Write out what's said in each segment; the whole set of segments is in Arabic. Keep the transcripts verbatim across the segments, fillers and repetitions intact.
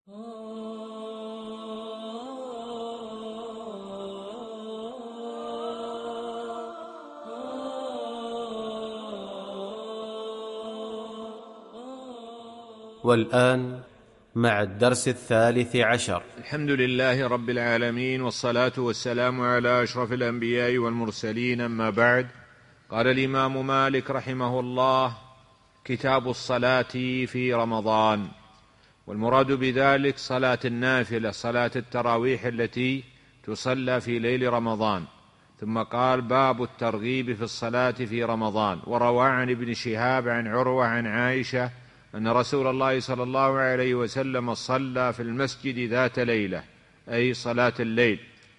والآن مع الدرس الثالث عشر. الحمد لله رب العالمين، والصلاة والسلام على أشرف الأنبياء والمرسلين، أما بعد. قال الإمام مالك رحمه الله: كتاب الصلاة في رمضان. والمراد بذلك صلاة النافلة، صلاة التراويح التي تصلى في ليل رمضان. ثم قال: باب الترغيب في الصلاة في رمضان. وروى عن ابن شهاب عن عروة عن عائشة أن رسول الله صلى الله عليه وسلم صلى في المسجد ذات ليلة، أي صلاة الليل،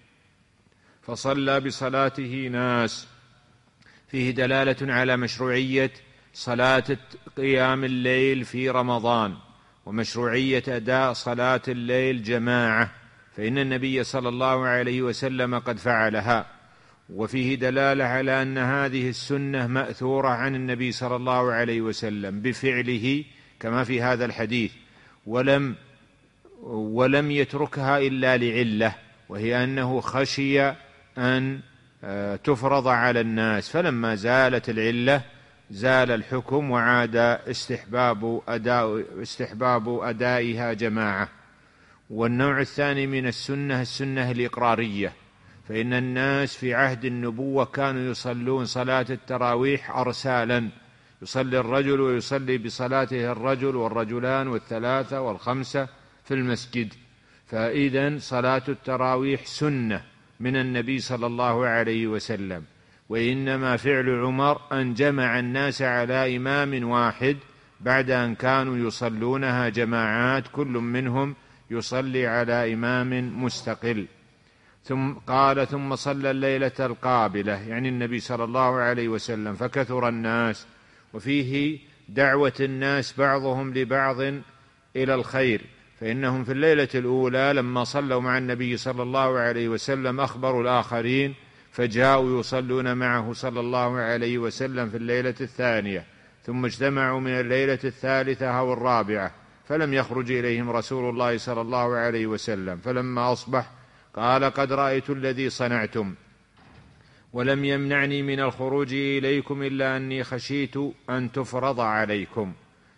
فصلى بصلاته ناس. فيه دلالة على مشروعية صلاة قيام الليل في رمضان، ومشروعية أداء صلاة الليل جماعة، فإن النبي صلى الله عليه وسلم قد فعلها. وفيه دلالة على أن هذه السنة مأثورة عن النبي صلى الله عليه وسلم بفعله كما في هذا الحديث، ولم ولم يتركها إلا لعلة، وهي أنه خشي أن تفرض على الناس، فلما زالت العلة زال الحكم وعاد استحباب أداء استحباب أدائها جماعة. والنوع الثاني من السنة السنة الإقرارية، فإن الناس في عهد النبوة كانوا يصلون صلاة التراويح أرسالا، يصلي الرجل ويصلي بصلاته الرجل والرجلان والثلاثة والخمسة في المسجد. فإذن صلاة التراويح سنة من النبي صلى الله عليه وسلم، وإنما فعل عمر أن جمع الناس على إمام واحد بعد أن كانوا يصلونها جماعات، كل منهم يصلي على إمام مستقل. ثم قال: ثم صلى الليلة القابلة، يعني النبي صلى الله عليه وسلم، فكثر الناس. وفيه دعوة الناس بعضهم لبعض إلى الخير، فإنهم في الليلة الأولى لما صلوا مع النبي صلى الله عليه وسلم أخبروا الآخرين، فجاءوا يصلون معه صلى الله عليه وسلم في الليلة الثانية، ثم اجتمعوا من الليلة الثالثة أو الرابعة، فلم يخرج إليهم رسول الله صلى الله عليه وسلم. فلما أصبح قال: قد رأيت الذي صنعتم، ولم يمنعني من الخروج إليكم إلا أني خشيت أن تفرض عليكم.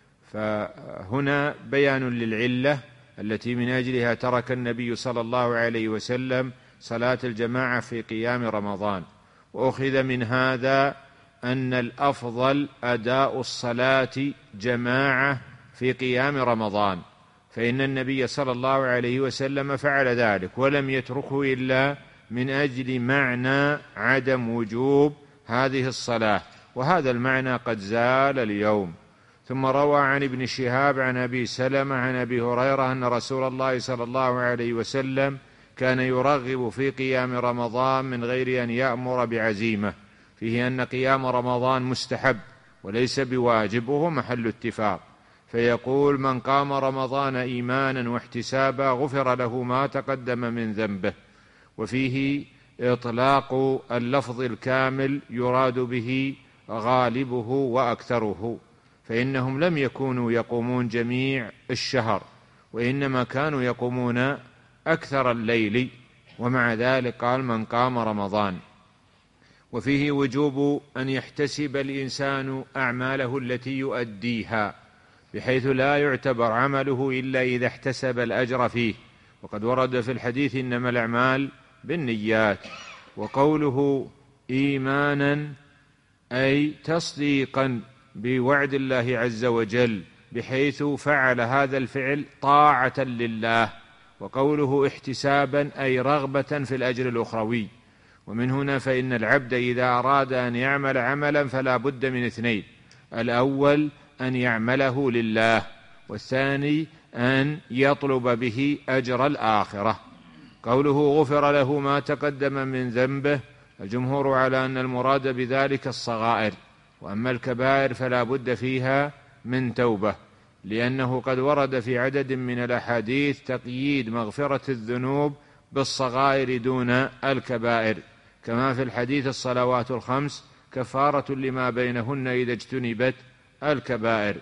فهنا بيان للعلة التي من أجلها ترك النبي صلى الله عليه وسلم صلاة الجماعة في قيام رمضان. وأخذ من هذا أن الأفضل أداء الصلاة جماعة في قيام رمضان، فإن النبي صلى الله عليه وسلم فعل ذلك ولم يتركه إلا من أجل معنى عدم وجوب هذه الصلاة، وهذا المعنى قد زال اليوم. ثم روى عن ابن شهاب عن أبي سلمة عن أبي هريرة أن رسول الله صلى الله عليه وسلم كان يرغب في قيام رمضان من غير أن يأمر بعزيمة، فيه أن قيام رمضان مستحب وليس بواجب، وهو محل اتفاق. فيقول: من قام رمضان إيمانا واحتسابا غفر له ما تقدم من ذنبه. وفيه إطلاق اللفظ الكامل يراد به غالبه وأكثره، فإنهم لم يكونوا يقومون جميع الشهر، وإنما كانوا يقومون أكثر الليل، ومع ذلك قال: من قام رمضان. وفيه وجوب أن يحتسب الإنسان أعماله التي يؤديها، بحيث لا يعتبر عمله إلا إذا احتسب الأجر فيه، وقد ورد في الحديث: إنما الأعمال بالنيات. وقوله إيمانا أي تصديقا بوعد الله عز وجل، بحيث فعل هذا الفعل طاعة لله. وقوله احتسابا أي رغبة في الأجر الأخروي. ومن هنا فإن العبد إذا أراد أن يعمل عملا فلا بد من اثنين: الأول أن يعمله لله، والثاني أن يطلب به أجر الآخرة. قوله غفر له ما تقدم من ذنبه، الجمهور على أن المراد بذلك الصغائر، وأما الكبائر فلا بد فيها من توبة، لأنه قد ورد في عدد من الأحاديث تقييد مغفرة الذنوب بالصغائر دون الكبائر، كما في الحديث: الصلوات الخمس كفارة لما بينهن إذا اجتنبت الكبائر.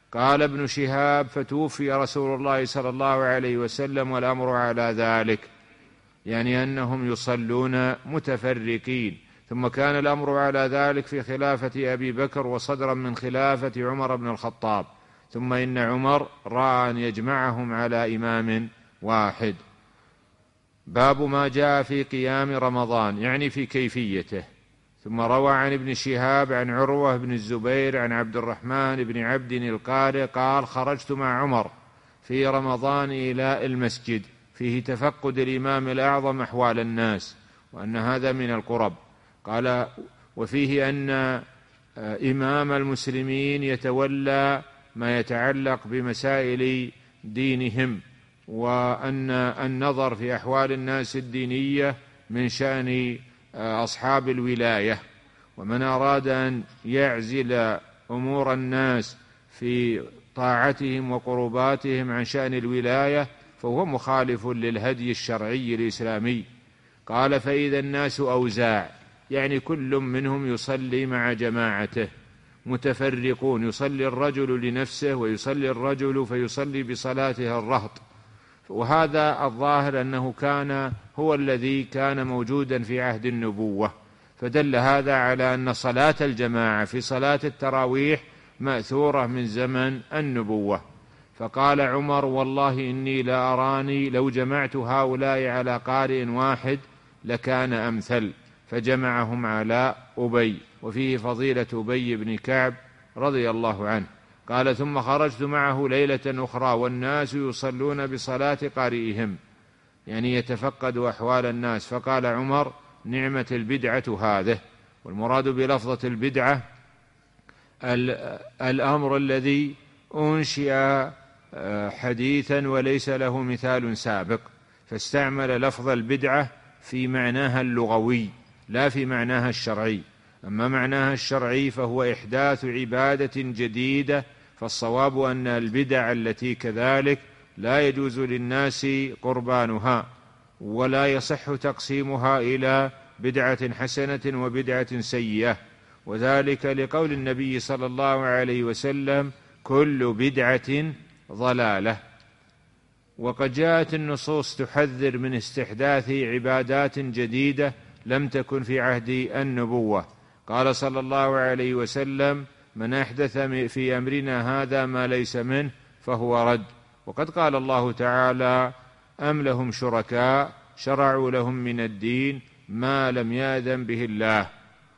قال ابن شهاب: فتوفي رسول الله صلى الله عليه وسلم والأمر على ذلك، يعني أنهم يصلون متفرقين. ثم كان الأمر على ذلك في خلافة أبي بكر وصدرا من خلافة عمر بن الخطاب، ثم إن عمر رأى أن يجمعهم على إمام واحد. باب ما جاء في قيام رمضان، يعني في كيفيته. ثم روى عن ابن شهاب عن عروة بن الزبير عن عبد الرحمن بن عبد القارئ قال: خرجت مع عمر في رمضان إلى المسجد فيه تفقد الإمام الأعظم أحوال الناس، وأن هذا من القرب. قال: وفيه أن إمام المسلمين يتولى ما يتعلق بمسائل دينهم، وأن النظر في أحوال الناس الدينية من شأن أصحاب الولاية، ومن أراد أن يعزل أمور الناس في طاعتهم وقرباتهم عن شأن الولاية فهو مخالف للهدي الشرعي الإسلامي. قال: فإذا الناس أوزاع، يعني كل منهم يصلي مع جماعته، متفرقون، يصلي الرجل لنفسه ويصلي الرجل فيصلي بصلاته الرهط. وهذا الظاهر أنه كان هو الذي كان موجودا في عهد النبوة، فدل هذا على أن صلاة الجماعة في صلاة التراويح مأثورة من زمن النبوة. فقال عمر: والله إني لا أراني لو جمعت هؤلاء على قارئ واحد لكان أمثل، فجمعهم على أبي. وفيه فضيلة أبي بن كعب رضي الله عنه. قال: ثم خرجت معه ليلة أخرى والناس يصلون بصلاة قارئهم، يعني يتفقد أحوال الناس. فقال عمر: نعمة البدعة هذه. والمراد بلفظة البدعة الأمر الذي أنشئ حديثا وليس له مثال سابق، فاستعمل لفظ البدعة في معناها اللغوي لا في معناها الشرعي. أما معناها الشرعي فهو إحداث عبادة جديدة، فالصواب أن البدع التي كذلك لا يجوز للناس قربانها، ولا يصح تقسيمها إلى بدعة حسنة وبدعة سيئة، وذلك لقول النبي صلى الله عليه وسلم: كل بدعة ضلالة. وقد جاءت النصوص تحذر من استحداث عبادات جديدة لم تكن في عهد النبوة. قال صلى الله عليه وسلم: من أحدث في أمرنا هذا ما ليس منه فهو رد. وقد قال الله تعالى: أم لهم شركاء شرعوا لهم من الدين ما لم يأذن به الله.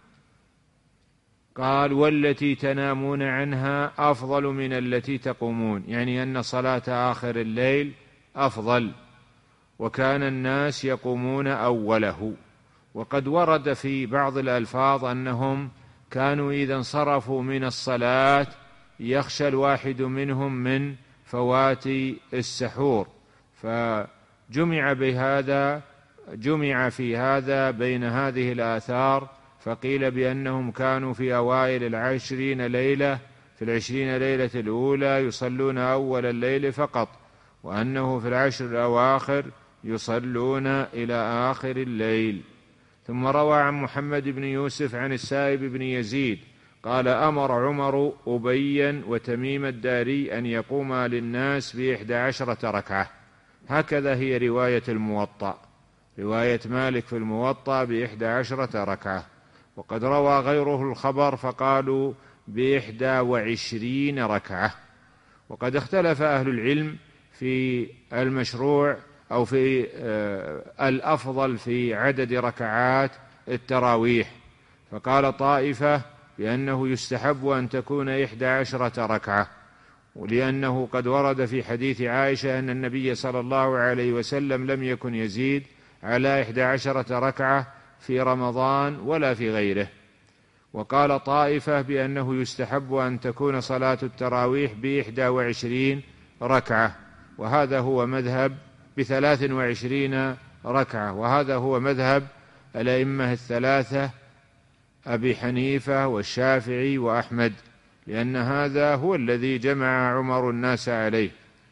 قال: والتي تنامون عنها أفضل من التي تقومون، يعني أن صلاة آخر الليل أفضل، وكان الناس يقومون أوله. وقد ورد في بعض الألفاظ أنهم كانوا إذا انصرفوا من الصلاة يخشى الواحد منهم من فوات السحور، فجمع بهذا جمع في هذا بين هذه الآثار، فقيل بأنهم كانوا في أوائل العشرين ليلة في العشرين ليلة الأولى يصلون أول الليل فقط، وأنه في العشر الأواخر يصلون إلى آخر الليل. ثم روى عن محمد بن يوسف عن السائب بن يزيد قال: أمر عمر أبيا وتميم الداري أن يقوما للناس بإحدى عشرة ركعة. هكذا هي رواية الموطأ، رواية مالك في الموطأ بإحدى عشرة ركعة. وقد روى غيره الخبر فقالوا بإحدى وعشرين ركعة. وقد اختلف أهل العلم في المشروع أو في الأفضل في عدد ركعات التراويح، فقال طائفة بأنه يستحب أن تكون إحدى عشرة ركعة، ولأنه قد ورد في حديث عائشة أن النبي صلى الله عليه وسلم لم يكن يزيد على إحدى عشرة ركعة في رمضان ولا في غيره. وقال طائفة بأنه يستحب أن تكون صلاة التراويح بإحدى وعشرين ركعة، وهذا هو مذهب بثلاث وعشرين ركعة، وهذا هو مذهب الأئمة الثلاثة أبي حنيفة والشافعي وأحمد، لأن هذا هو الذي جمع عمر الناس عليه.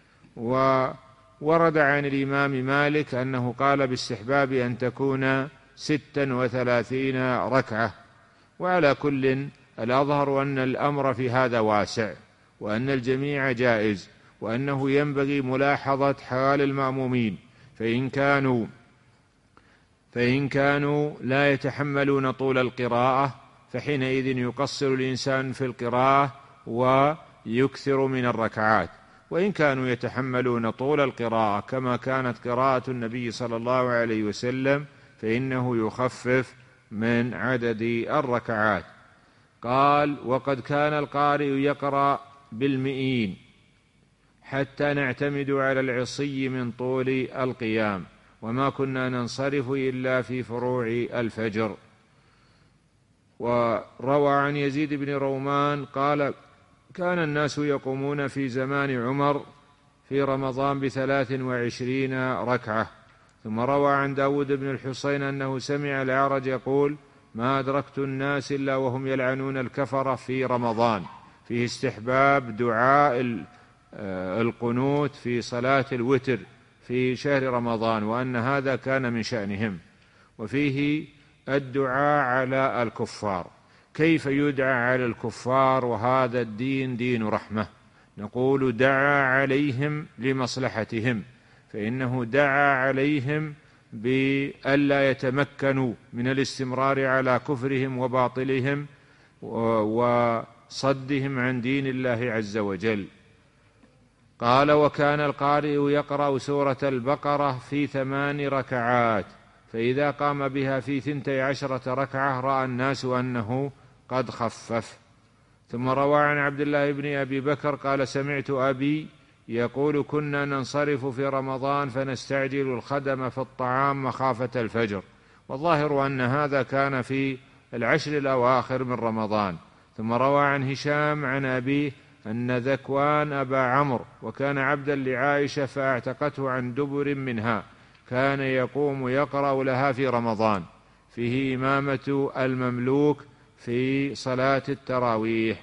وورد عن الإمام مالك أنه قال باستحباب أن تكون ستا وثلاثين ركعة. وعلى كل الأظهر أن الأمر في هذا واسع، وأن الجميع جائز، وأنه ينبغي ملاحظة حال المأمومين، فإن كانوا فإن كانوا لا يتحملون طول القراءة فحينئذ يقصر الإنسان في القراءة ويكثر من الركعات، وإن كانوا يتحملون طول القراءة كما كانت قراءة النبي صلى الله عليه وسلم فإنه يخفف من عدد الركعات. قال: وقد كان القارئ يقرأ بالمئين حتى نعتمد على العصي من طول القيام، وما كنا ننصرف إلا في فروع الفجر. وروى عن يزيد بن رومان قال: كان الناس يقومون في زمان عمر في رمضان بثلاث وعشرين ركعة. ثم روى عن داود بن الحصين أنه سمع الأعرج يقول: ما أدركت الناس إلا وهم يلعنون الكفرة في رمضان، فيه استحباب دعاء القنوت في صلاة الوتر في شهر رمضان، وأن هذا كان من شأنهم. وفيه الدعاء على الكفار. كيف يدعى على الكفار وهذا الدين دين رحمة؟ نقول: دعا عليهم لمصلحتهم، فإنه دعا عليهم بألا يتمكنوا من الاستمرار على كفرهم وباطلهم وصدهم عن دين الله عز وجل. قال: وكان القارئ يقرأ سورة البقرة في ثمان ركعات، فإذا قام بها في ثنتي عشرة ركعة رأى الناس أنه قد خفف. ثم روى عن عبد الله بن أبي بكر قال: سمعت أبي يقول: كنا ننصرف في رمضان فنستعجل الخدم في الطعام مخافة الفجر، والظاهر أن هذا كان في العشر الأواخر من رمضان. ثم روى عن هشام عن أبيه أن ذكوان أبا عمرو وكان عبدا لعائشة فاعتقته عن دبر منها، كان يقوم يقرأ لها في رمضان، فيه إمامة المملوك في صلاة التراويح.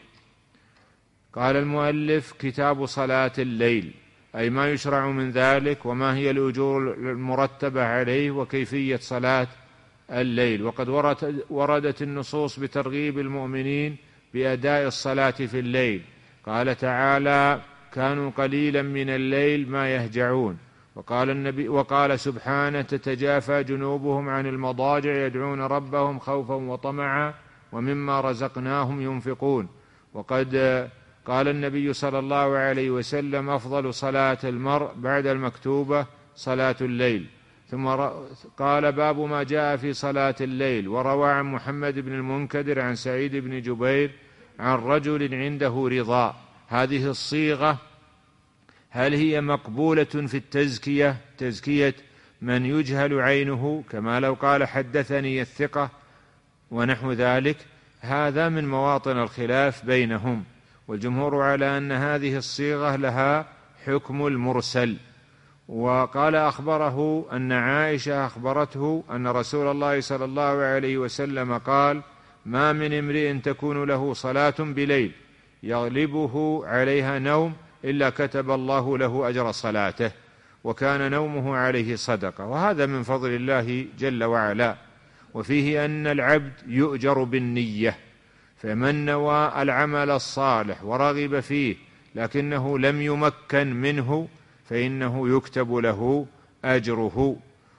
قال المؤلف: كتاب صلاة الليل، أي ما يشرع من ذلك وما هي الأجور المرتبة عليه وكيفية صلاة الليل. وقد وردت النصوص بترغيب المؤمنين بأداء الصلاة في الليل. قال تعالى: كانوا قليلا من الليل ما يهجعون. وقال النبي وقال سبحانه: تتجافى جنوبهم عن المضاجع يدعون ربهم خوفا وطمعا ومما رزقناهم ينفقون. وقد قال النبي صلى الله عليه وسلم: أفضل صلاة المرء بعد المكتوبة صلاة الليل. ثم قال: باب ما جاء في صلاة الليل. وروى عن محمد بن المنكدر عن سعيد بن جبير عن رجل عنده رضا. هذه الصيغة هل هي مقبولة في التزكية، تزكية من يجهل عينه، كما لو قال حدثني الثقة ونحو ذلك؟ هذا من مواطن الخلاف بينهم، والجمهور على أن هذه الصيغة لها حكم المرسل. وقال: أخبره أن عائشة أخبرته أن رسول الله صلى الله عليه وسلم قال: ما من امرئ تكون له صلاة بليل يغلبه عليها نوم إلا كتب الله له أجر صلاته، وكان نومه عليه صدقة. وهذا من فضل الله جل وعلا. وفيه أن العبد يؤجر بالنية، فمن نوى العمل الصالح ورغب فيه لكنه لم يمكن منه فإنه يكتب له أجره.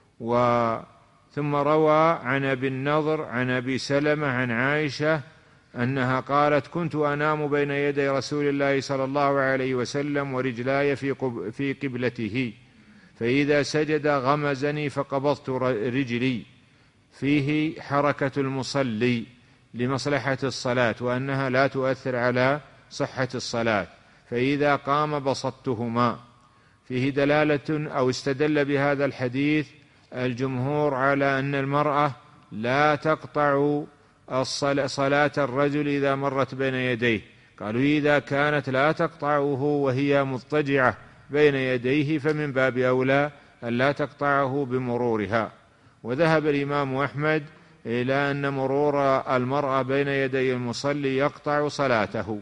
و ثم روى عن أبي النضر عن أبي سلمة عن عائشة أنها قالت: كنت أنام بين يدي رسول الله صلى الله عليه وسلم ورجلاي في في قبلته، فإذا سجد غمزني فقبضت رجلي. فيه حركة المصلي لمصلحة الصلاة، وأنها لا تؤثر على صحة الصلاة، فإذا قام بسطتهما. فيه دلالة أو استدل بهذا الحديث الجمهور على أن المرأة لا تقطع صلاة الرجل إذا مرت بين يديه. قالوا: إذا كانت لا تقطعه وهي مضطجعة بين يديه فمن باب أولى أن لا تقطعه بمرورها. وذهب الإمام أحمد إلى أن مرور المرأة بين يدي المصلي يقطع صلاته،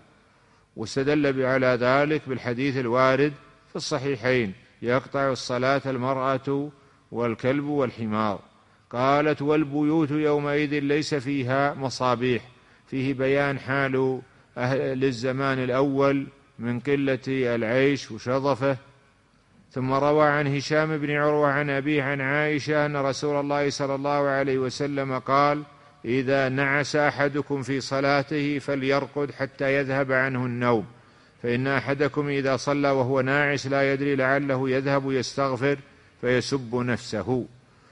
واستدل على ذلك بالحديث الوارد في الصحيحين: يقطع الصلاة المرأة والكلب والحمار. قالت: والبيوت يومئذ ليس فيها مصابيح. فيه بيان حال أهل الزمان الأول من قلة العيش وشظفه. ثم روى عن هشام بن عروة عن أبيه عن عائشة أن رسول الله صلى الله عليه وسلم قال: إذا نعس أحدكم في صلاته فليرقد حتى يذهب عنه النوم، فإن أحدكم إذا صلى وهو ناعس لا يدري لعله يذهب يستغفر فيسب نفسه.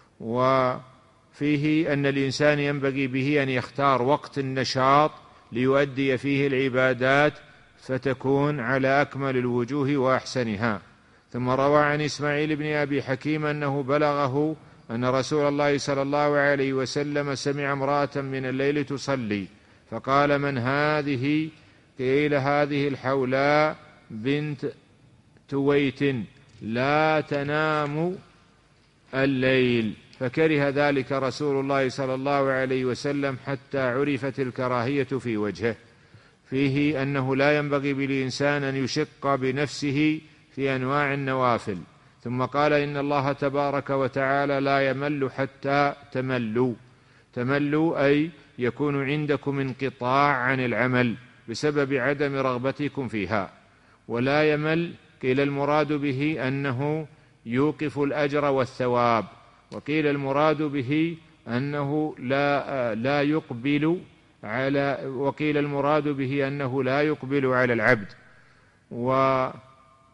وفيه أن الإنسان ينبغي به أن يختار وقت النشاط ليؤدي فيه العبادات فتكون على أكمل الوجوه وأحسنها. ثم روى عن إسماعيل بن أبي حكيم أنه بلغه أن رسول الله صلى الله عليه وسلم سمع امرأة من الليل تصلي فقال: من هذه؟ قيل: هذه الحولاء بنت تويت لا تنام الليل. فكره ذلك رسول الله صلى الله عليه وسلم حتى عرفت الكراهية في وجهه. فيه أنه لا ينبغي بالإنسان أن يشق بنفسه في أنواع النوافل. ثم قال: إن الله تبارك وتعالى لا يمل حتى تملوا. تملوا أي يكون عندكم انقطاع عن العمل بسبب عدم رغبتكم فيها. ولا يمل قيل المراد به أنه يوقف الأجر والثواب، وقيل المراد به أنه لا لا يقبل على وقيل المراد به أنه لا يقبل على العبد. وقوله: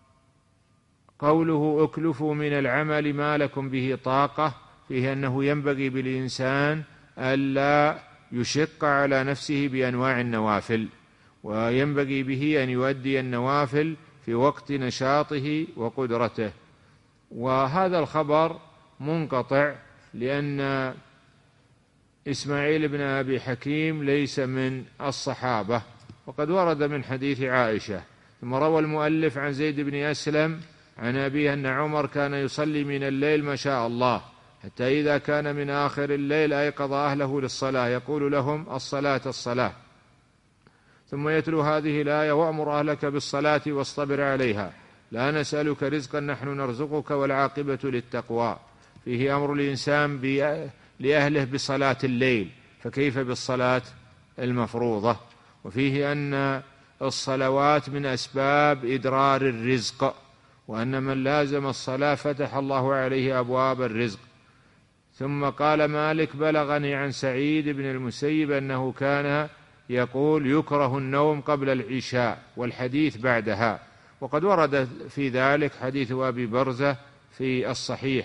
اكلفوا من العمل ما لكم به طاقة، فيه أنه ينبغي بالإنسان ألا يشق على نفسه بأنواع النوافل، وينبغي به أن يؤدي النوافل في وقت نشاطه وقدرته. وهذا الخبر منقطع لأن إسماعيل بن أبي حكيم ليس من الصحابة، وقد ورد من حديث عائشة. ثم روى المؤلف عن زيد بن أسلم عن أبيه أن عمر كان يصلي من الليل ما شاء الله، حتى إذا كان من آخر الليل أيقظ أهله للصلاة يقول لهم: الصلاة الصلاة، ثم يتلو هذه الآية: وأمر أهلك بالصلاة واصطبر عليها لا نسألك رزقا نحن نرزقك والعاقبة للتقوى. فيه أمر الإنسان لأهله بصلاة الليل، فكيف بالصلاة المفروضة؟ وفيه أن الصلوات من أسباب إدرار الرزق، وأن من لازم الصلاة فتح الله عليه أبواب الرزق. ثم قال مالك: بلغني عن سعيد بن المسيب أنه كان يقول: يكره النوم قبل العشاء والحديث بعدها. وقد ورد في ذلك حديث أبي برزة في الصحيح.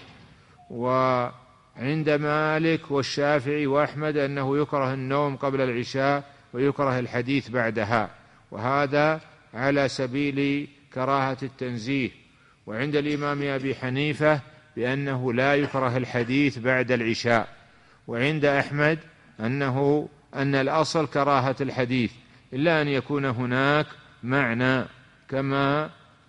وعند مالك والشافعي وأحمد أنه يكره النوم قبل العشاء ويكره الحديث بعدها، وهذا على سبيل كراهة التنزيه. وعند الإمام أبي حنيفة بأنه لا يكره الحديث بعد العشاء. وعند أحمد أنه أن الأصل كراهة الحديث، إلا أن يكون هناك معنى، كما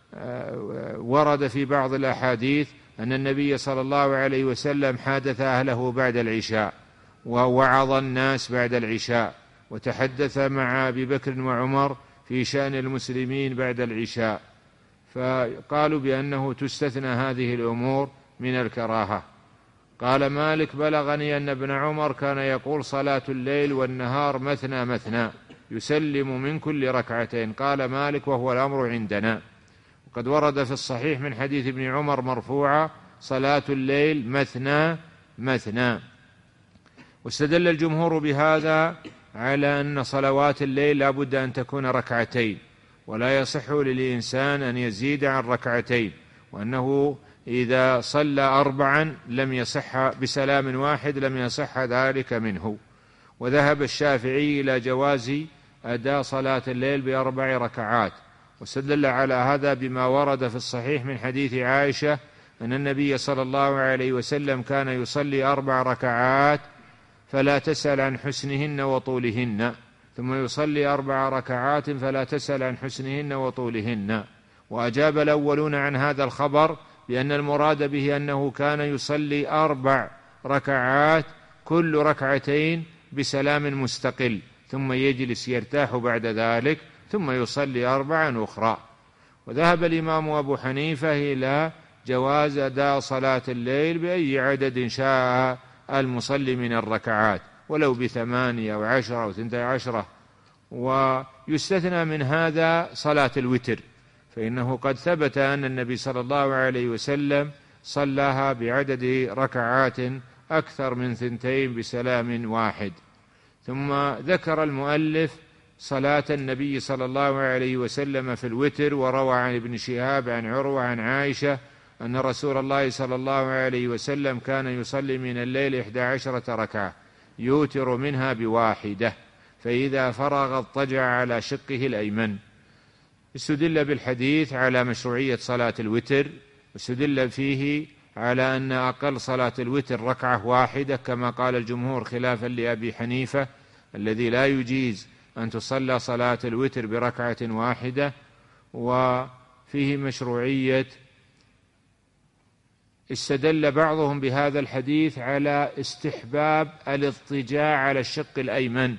ورد في بعض الأحاديث أن النبي صلى الله عليه وسلم حادث أهله بعد العشاء ووعظ الناس بعد العشاء، وتحدث مع أبي بكر وعمر في شأن المسلمين بعد العشاء، فقالوا بأنه تستثنى هذه الأمور من الكراهة. قال مالك: بلغني أن ابن عمر كان يقول: صلاة الليل والنهار مثنى مثنى يسلم من كل ركعتين. قال مالك: وهو الأمر عندنا. وقد ورد في الصحيح من حديث ابن عمر مرفوعا: صلاة الليل مثنى مثنى. واستدل الجمهور بهذا على أن صلوات الليل لا بد أن تكون ركعتين، ولا يصح للإنسان أن يزيد عن ركعتين، وأنه إذا صلى أربعا لم يصح بسلام واحد لم يصح ذلك منه. وذهب الشافعي إلى جواز أداء صلاة الليل بأربع ركعات، واستدل على هذا بما ورد في الصحيح من حديث عائشة أن النبي صلى الله عليه وسلم كان يصلي أربع ركعات فلا تسأل عن حسنهن وطولهن، ثم يصلي أربع ركعات فلا تسأل عن حسنهن وطولهن. وأجاب الأولون عن هذا الخبر بأن المراد به أنه كان يصلي أربع ركعات كل ركعتين بسلام مستقل، ثم يجلس يرتاح بعد ذلك، ثم يصلي أربعا أخرى. وذهب الإمام أبو حنيفة إلى جواز أداء صلاة الليل بأي عدد شاء المصلي من الركعات، ولو بثمانية أو عشرة أو ثنتي عشرة. ويستثنى من هذا صلاة الوتر، فإنه قد ثبت أن النبي صلى الله عليه وسلم صلاها بعدد ركعات أكثر من ثنتين بسلام واحد. ثم ذكر المؤلف صلاة النبي صلى الله عليه وسلم في الوتر، وروى عن ابن شهاب عن عروة عن عائشة أن رسول الله صلى الله عليه وسلم كان يصلي من الليل إحدى عشرة ركعة يوتر منها بواحدة، فإذا فرغ اضطجع على شقه الأيمن. استدل بالحديث على مشروعية صلاة الوتر، واستدل فيه على أن أقل صلاة الوتر ركعة واحدة كما قال الجمهور، خلافا لأبي حنيفة الذي لا يجيز أن تصلى صلاة الوتر بركعة واحدة. وفيه مشروعية، استدل بعضهم بهذا الحديث على استحباب الاضطجاع على الشق الأيمن،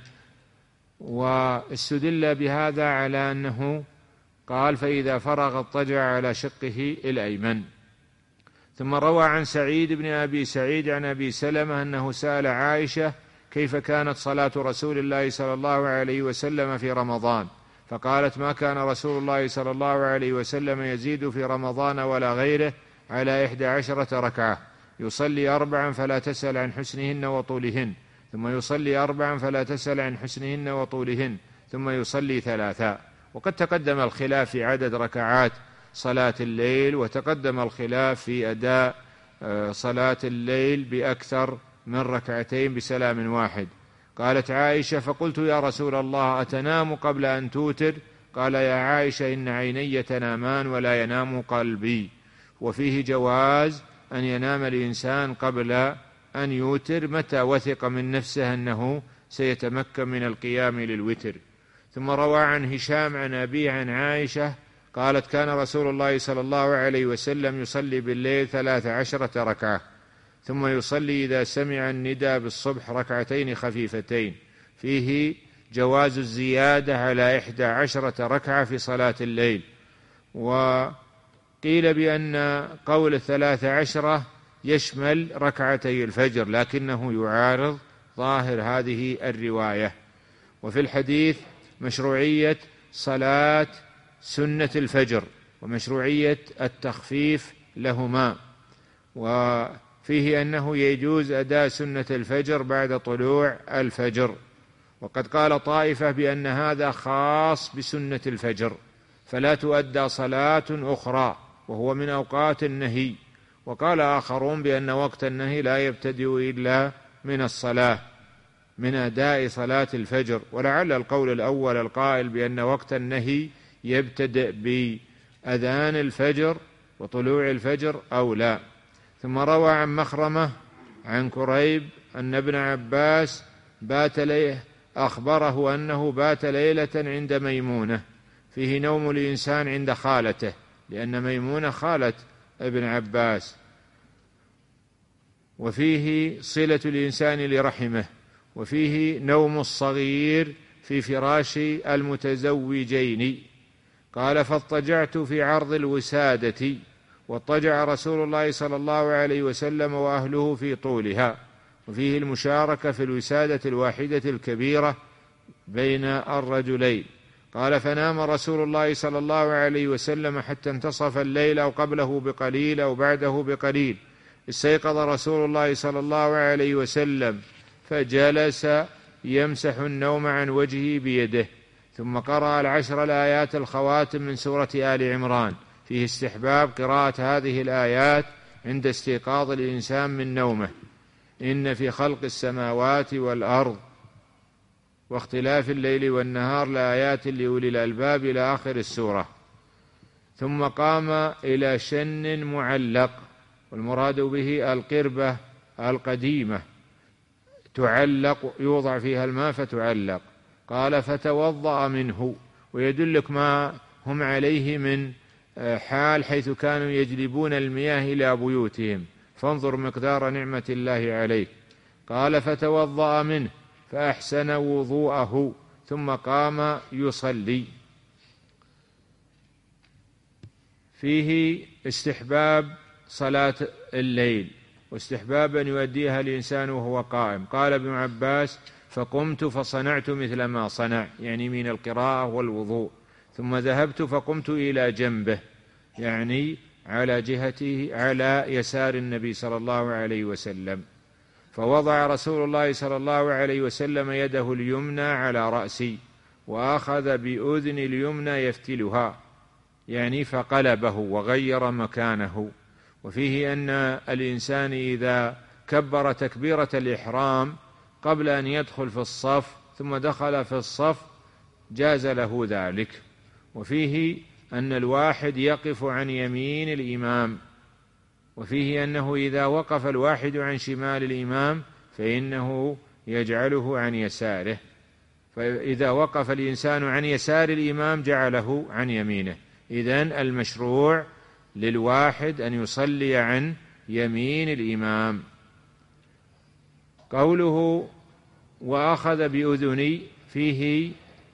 واستدل بهذا على أنه قال فإذا فرغ اضطجع على شقه الأيمن. ثم روى عن سعيد بن أبي سعيد عن أبي سلمة أنه سأل عائشة كيف كانت صلاة رسول الله صلى الله عليه وسلم في رمضان، فقالت ما كان رسول الله صلى الله عليه وسلم يزيد في رمضان ولا غيره على إحدى عشرة ركعة، يصلي أربعا فلا تسأل عن حسنهن وطولهن، ثم يصلي أربعا فلا تسأل عن حسنهن وطولهن، ثم يصلي ثلاثا. وقد تقدم الخلاف في عدد ركعات صلاة الليل، وتقدم الخلاف في أداء صلاة الليل بأكثر من ركعتين بسلام واحد. قالت عائشة فقلت يا رسول الله أتنام قبل أن توتر؟ قال يا عائشة إن عيني تنامان ولا ينام قلبي. وفيه جواز أن ينام الإنسان قبل أن يوتر متى وثق من نفسه أنه سيتمكن من القيام للوتر. ثم روى عن هشام عن أبيه عن عائشة قالت كان رسول الله صلى الله عليه وسلم يصلي بالليل ثلاث عشرة ركعة، ثم يصلي إذا سمع النداء بالصبح ركعتين خفيفتين. فيه جواز الزيادة على إحدى عشرة ركعة في صلاة الليل. وقيل بأن قول الثلاث عشرة يشمل ركعتي الفجر، لكنه يعارض ظاهر هذه الرواية. وفي الحديث مشروعية صلاة سنة الفجر ومشروعية التخفيف لهما، وفيه أنه يجوز أداء سنة الفجر بعد طلوع الفجر. وقد قال طائفة بأن هذا خاص بسنة الفجر فلا تؤدى صلاة أخرى وهو من أوقات النهي، وقال آخرون بأن وقت النهي لا يبتدئ إلا من الصلاة من أداء صلاة الفجر. ولعل القول الأول القائل بأن وقت النهي يبتدئ بأذان الفجر وطلوع الفجر أو لا. ثم روى عن مخرمة عن كريب أن ابن عباس بات ليه أخبره أنه بات ليلة عند ميمونة، فيه نوم الإنسان عند خالته، لأن ميمونة خالة ابن عباس، وفيه صلة الإنسان لرحمه، وفيه نوم الصغير في فراش المتزوجين. قال فاضطجعت في عرض الوسادة، واضطجع رسول الله صلى الله عليه وسلم وأهله في طولها. وفيه المشاركة في الوسادة الواحدة الكبيرة بين الرجلين. قال فنام رسول الله صلى الله عليه وسلم حتى انتصف الليل أو قبله بقليل أو بعده بقليل. استيقظ رسول الله صلى الله عليه وسلم فجلس يمسح النوم عن وجهه بيده، ثم قرأ العشر الآيات الخواتم من سورة آل عمران. فيه استحباب قراءة هذه الآيات عند استيقاظ الإنسان من نومه: إن في خلق السماوات والأرض واختلاف الليل والنهار لآيات لأولي الألباب إلى آخر السورة. ثم قام إلى شن معلق، والمراد به القربة القديمة تعلق يوضع فيها الماء فتعلق. قال فتوضأ منه، ويدلك ما هم عليه من حال حيث كانوا يجلبون المياه إلى بيوتهم، فانظر مقدار نعمة الله عليه. قال فتوضأ منه فأحسن وضوءه ثم قام يصلي. فيه استحباب صلاة الليل واستحباب أن يؤديها الإنسان وهو قائم. قال ابن عباس فقمت فصنعت مثل ما صنع، يعني من القراءة والوضوء، ثم ذهبت فقمت إلى جنبه، يعني على جهته على يسار النبي صلى الله عليه وسلم، فوضع رسول الله صلى الله عليه وسلم يده اليمنى على رأسي وأخذ بأذن اليمنى يفتلها، يعني فقلبه وغير مكانه. وفيه أن الإنسان إذا كبر تكبيرة الإحرام قبل أن يدخل في الصف ثم دخل في الصف جاز له ذلك. وفيه أن الواحد يقف عن يمين الإمام، وفيه أنه إذا وقف الواحد عن شمال الإمام فإنه يجعله عن يساره، فإذا وقف الإنسان عن يسار الإمام جعله عن يمينه. إذن المشروع للواحد أن يصلي عن يمين الإمام. قوله وأخذ بأذني فيه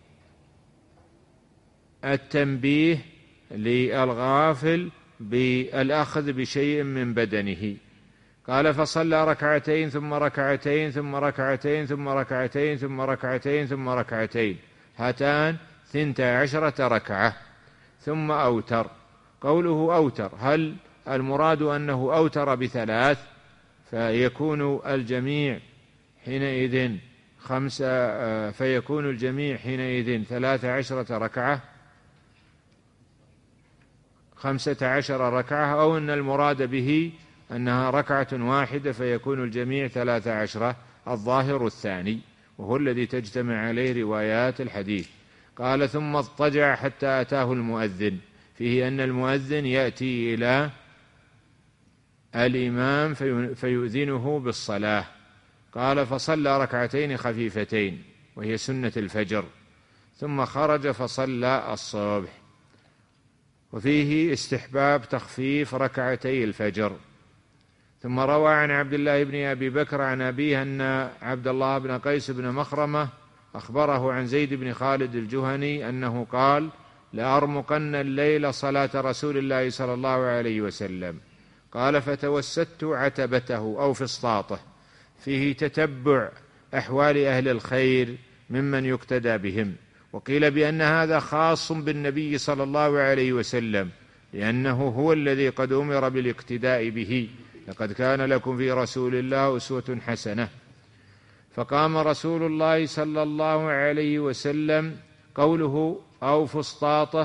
التنبيه للغافل بالأخذ بشيء من بدنه. قال فصلى ركعتين ثم ركعتين ثم ركعتين ثم ركعتين ثم ركعتين ثم ركعتين، هاتان ثنتا عشرة ركعة، ثم أوتر. قوله أوتر، هل المراد أنه أوتر بثلاث فيكون الجميع حينئذ خمسة، فيكون الجميع حينئذ ثلاث عشرة ركعة خمسة عشر ركعة، أو أن المراد به أنها ركعة واحدة فيكون الجميع ثلاث عشرة؟ الظاهر الثاني، وهو الذي تجتمع عليه روايات الحديث. قال ثم اضطجع حتى أتاه المؤذن، فيه أن المؤذن يأتي إلى الإمام فيؤذنه بالصلاة. قال فصلى ركعتين خفيفتين وهي سنة الفجر، ثم خرج فصلى الصبح. وفيه استحباب تخفيف ركعتي الفجر. ثم روى عن عبد الله بن أبي بكر عن أبيه أن عبد الله بن قيس بن مخرمة أخبره عن زيد بن خالد الجهني أنه قال لأرمقن الليل صلاة رسول الله صلى الله عليه وسلم. قال فتوسدت عتبته أو فسطاطه، فيه تتبع أحوال أهل الخير ممن يقتدى بهم. وقيل بأن هذا خاص بالنبي صلى الله عليه وسلم، لأنه هو الذي قد أمر بالاقتداء به، لقد كان لكم في رسول الله أسوة حسنة. فقام رسول الله صلى الله عليه وسلم. قوله أو فسطاطه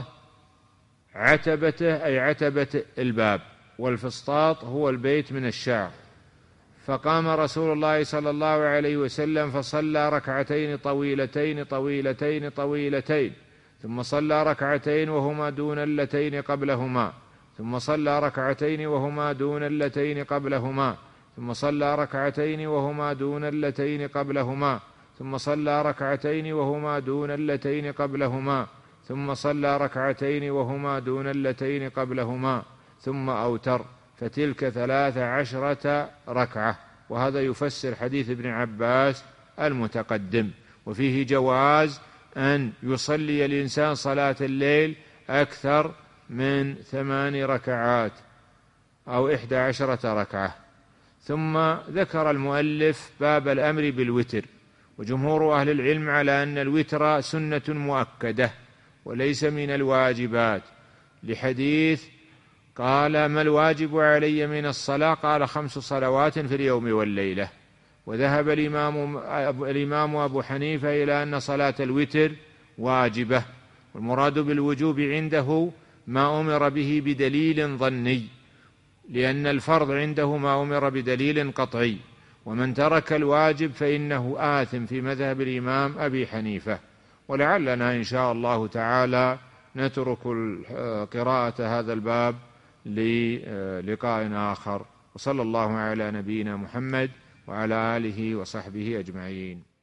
عتبته أي عتبة الباب، والفسطاط هو البيت من الشعر. فقام رسول الله صلى الله عليه وسلم فصلى ركعتين طويلتين طويلتين طويلتين، ثم صلى ركعتين وهما دون اللتين قبلهما، ثم صلى ركعتين وهما دون اللتين قبلهما، ثم صلى ركعتين وهما دون اللتين قبلهما، ثم صلى ركعتين وهما دون اللتين قبلهما، ثم صلى ركعتين وهما دون اللتين قبلهما، ثم أوتر، فتلك ثلاث عشرة ركعة. وهذا يفسر حديث ابن عباس المتقدم. وفيه جواز أن يصلي الإنسان صلاة الليل أكثر من ثمان ركعات أو إحدى عشرة ركعة. ثم ذكر المؤلف باب الأمر بالوتر، وجمهور أهل العلم على أن الوتر سنة مؤكدة وليس من الواجبات، لحديث قال ما الواجب علي من الصلاة؟ قال خمس صلوات في اليوم والليلة. وذهب الإمام, الإمام أبو حنيفة إلى أن صلاة الوتر واجبة، والمراد بالوجوب عنده ما أمر به بدليل ظني، لأن الفرض عنده ما أمر بدليل قطعي، ومن ترك الواجب فإنه آثم في مذهب الإمام أبي حنيفة. ولعلنا إن شاء الله تعالى نترك قراءة هذا الباب للقاء آخر، وصلى الله على نبينا محمد وعلى آله وصحبه أجمعين.